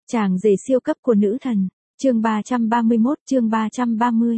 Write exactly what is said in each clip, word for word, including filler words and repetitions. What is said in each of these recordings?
Chàng rể siêu cấp của nữ thần, chương ba trăm ba mươi mốt, chương ba trăm ba mươi.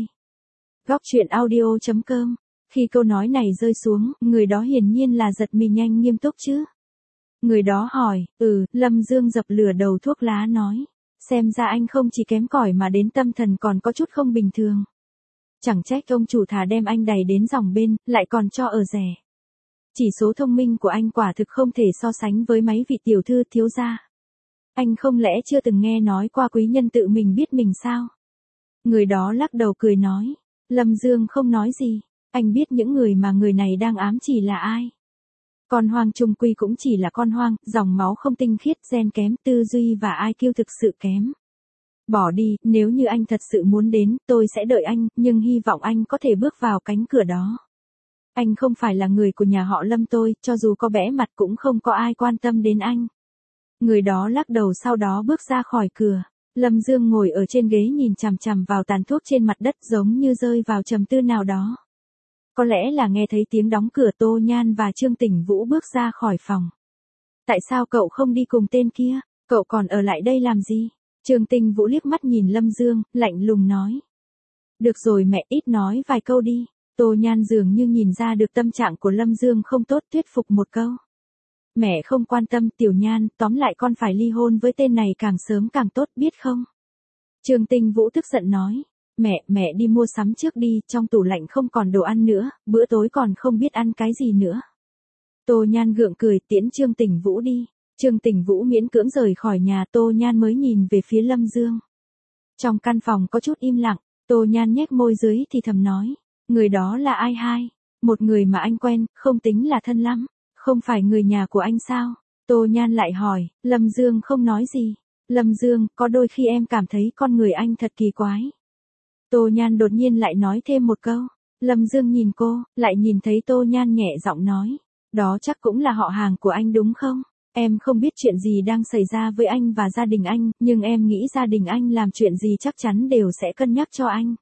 Góc truyện audio chấm com. Khi câu nói này rơi xuống, người đó hiển nhiên là giật mình nhanh nghiêm túc chứ. Người đó hỏi, ừ, Lâm Dương dập lửa đầu thuốc lá nói. Xem ra anh không chỉ kém cỏi mà đến tâm thần còn có chút không bình thường. Chẳng trách ông chủ thà đem anh đẩy đến dòng bên, lại còn cho ở rẻ. Chỉ số thông minh của anh quả thực không thể so sánh với mấy vị tiểu thư thiếu gia. Anh không lẽ chưa từng nghe nói qua quý nhân tự mình biết mình sao? Người đó lắc đầu cười nói. Lâm Dương không nói gì. Anh biết những người mà người này đang ám chỉ là ai. Con hoang trung quy cũng chỉ là con hoang, dòng máu không tinh khiết, gen kém, tư duy và i kiu thực sự kém. Bỏ đi, nếu như anh thật sự muốn đến, tôi sẽ đợi anh, nhưng hy vọng anh có thể bước vào cánh cửa đó. Anh không phải là người của nhà họ Lâm tôi, cho dù có bẽ mặt cũng không có ai quan tâm đến anh. Người đó lắc đầu sau đó bước ra khỏi cửa. Lâm Dương ngồi ở trên ghế nhìn chằm chằm vào tàn thuốc trên mặt đất giống như rơi vào trầm tư nào đó. Có lẽ là nghe thấy tiếng đóng cửa, Tô Nhan và Trương Tỉnh Vũ bước ra khỏi phòng. Tại sao cậu không đi cùng tên kia? Cậu còn ở lại đây làm gì? Trương Tinh Vũ liếc mắt nhìn Lâm Dương, lạnh lùng nói. Được rồi mẹ, ít nói vài câu đi. Tô Nhan dường như nhìn ra được tâm trạng của Lâm Dương không tốt, thuyết phục một câu. Mẹ không quan tâm Tiểu Nhan, tóm lại con phải ly hôn với tên này càng sớm càng tốt biết không? Trương Tinh Vũ tức giận nói. Mẹ, mẹ đi mua sắm trước đi, trong tủ lạnh không còn đồ ăn nữa, bữa tối còn không biết ăn cái gì nữa. Tô Nhan gượng cười tiễn Trương Tỉnh Vũ đi. Trương Tỉnh Vũ miễn cưỡng rời khỏi nhà, Tô Nhan mới nhìn về phía Lâm Dương. Trong căn phòng có chút im lặng, Tô Nhan nhếch môi dưới thì thầm nói. Người đó là ai hai? Một người mà anh quen, không tính là thân lắm. Không phải người nhà của anh sao? Tô Nhan lại hỏi. Lâm Dương không nói gì. Lâm Dương, có đôi khi em cảm thấy con người anh thật kỳ quái. Tô Nhan đột nhiên lại nói thêm một câu. Lâm Dương nhìn cô, lại nhìn thấy Tô Nhan nhẹ giọng nói. Đó chắc cũng là họ hàng của anh đúng không? Em không biết chuyện gì đang xảy ra với anh và gia đình anh, nhưng em nghĩ gia đình anh làm chuyện gì chắc chắn đều sẽ cân nhắc cho anh.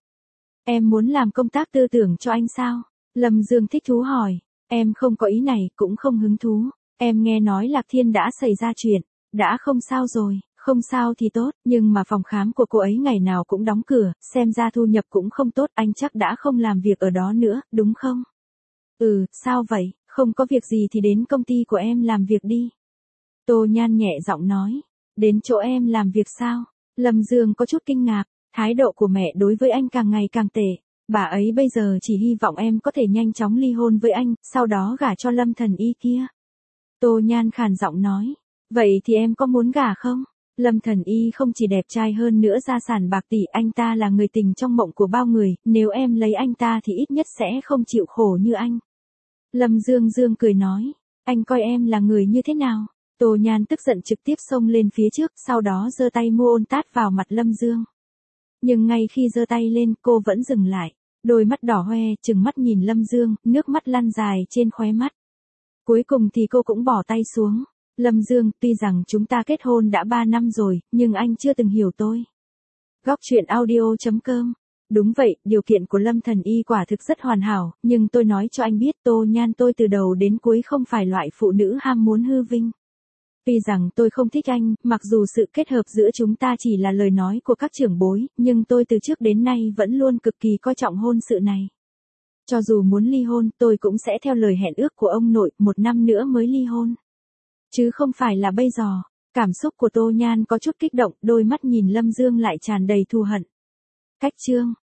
Em muốn làm công tác tư tưởng cho anh sao? Lâm Dương thích thú hỏi. Em không có ý này, cũng không hứng thú. Em nghe nói Lạc Thiên đã xảy ra chuyện. Đã không sao rồi, không sao thì tốt, nhưng mà phòng khám của cô ấy ngày nào cũng đóng cửa, xem ra thu nhập cũng không tốt, anh chắc đã không làm việc ở đó nữa, đúng không? Ừ, sao vậy, không có việc gì thì đến công ty của em làm việc đi. Tô Nhan nhẹ giọng nói. Đến chỗ em làm việc sao? Lâm Dương có chút kinh ngạc, thái độ của mẹ đối với anh càng ngày càng tệ. Bà ấy bây giờ chỉ hy vọng em có thể nhanh chóng ly hôn với anh, sau đó gả cho Lâm Thần Y kia. Tô Nhan khàn giọng nói. Vậy thì em có muốn gả không? Lâm Thần Y không chỉ đẹp trai hơn nữa gia sản bạc tỷ, anh ta là người tình trong mộng của bao người, nếu em lấy anh ta thì ít nhất sẽ không chịu khổ như anh. Lâm Dương Dương cười nói. Anh coi em là người như thế nào? Tô Nhan tức giận trực tiếp xông lên phía trước, sau đó giơ tay mua ôn tát vào mặt Lâm Dương. Nhưng ngay khi giơ tay lên, cô vẫn dừng lại. Đôi mắt đỏ hoe, trừng mắt nhìn Lâm Dương, nước mắt lăn dài trên khóe mắt. Cuối cùng thì cô cũng bỏ tay xuống. Lâm Dương, tuy rằng chúng ta kết hôn đã ba năm rồi, nhưng anh chưa từng hiểu tôi. Góc truyện audio chấm com. Đúng vậy, điều kiện của Lâm Thần Y quả thực rất hoàn hảo, nhưng tôi nói cho anh biết Tô Nhan tôi từ đầu đến cuối không phải loại phụ nữ ham muốn hư vinh. Tuy rằng tôi không thích anh, mặc dù sự kết hợp giữa chúng ta chỉ là lời nói của các trưởng bối, nhưng tôi từ trước đến nay vẫn luôn cực kỳ coi trọng hôn sự này. Cho dù muốn ly hôn, tôi cũng sẽ theo lời hẹn ước của ông nội, một năm nữa mới ly hôn. Chứ không phải là bây giờ. Cảm xúc của Tô Nhan có chút kích động, đôi mắt nhìn Lâm Dương lại tràn đầy thù hận. Cách chương.